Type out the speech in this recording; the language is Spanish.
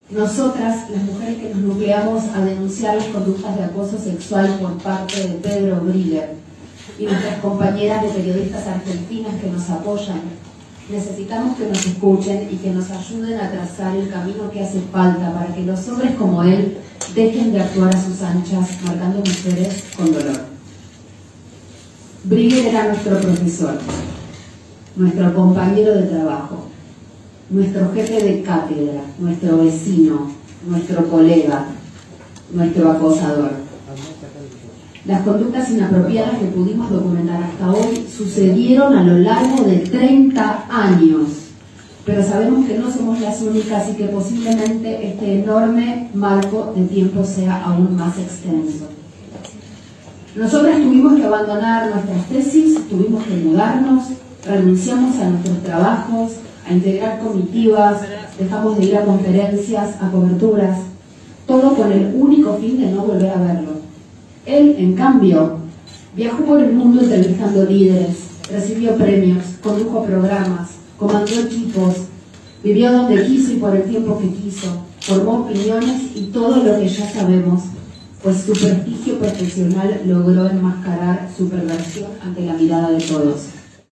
Nosotras, las mujeres que nos nucleamos a denunciar las conductas de acoso sexual por parte de Pedro Brigger y nuestras compañeras de periodistas argentinas que nos apoyan, necesitamos que nos escuchen y que nos ayuden a trazar el camino que hace falta para que los hombres como él dejen de actuar a sus anchas, marcando mujeres con dolor. Brigger era nuestro profesor, nuestro compañero de trabajo, nuestro jefe de cátedra, nuestro vecino, nuestro colega, nuestro acosador. Las conductas inapropiadas que pudimos documentar hasta hoy sucedieron a lo largo de 30 años, pero sabemos que no somos las únicas y que posiblemente este enorme marco de tiempo sea aún más extenso. Nosotras tuvimos que abandonar nuestras tesis, tuvimos que mudarnos, renunciamos a nuestros trabajos, a integrar comitivas, dejamos de ir a conferencias, a coberturas, todo con el único fin de no volver a verlo. Él, en cambio, viajó por el mundo entrevistando líderes, recibió premios, condujo programas, comandó equipos, vivió donde quiso y por el tiempo que quiso, formó opiniones y todo lo que ya sabemos, pues su prestigio profesional logró enmascarar su perversión ante la mirada de todos.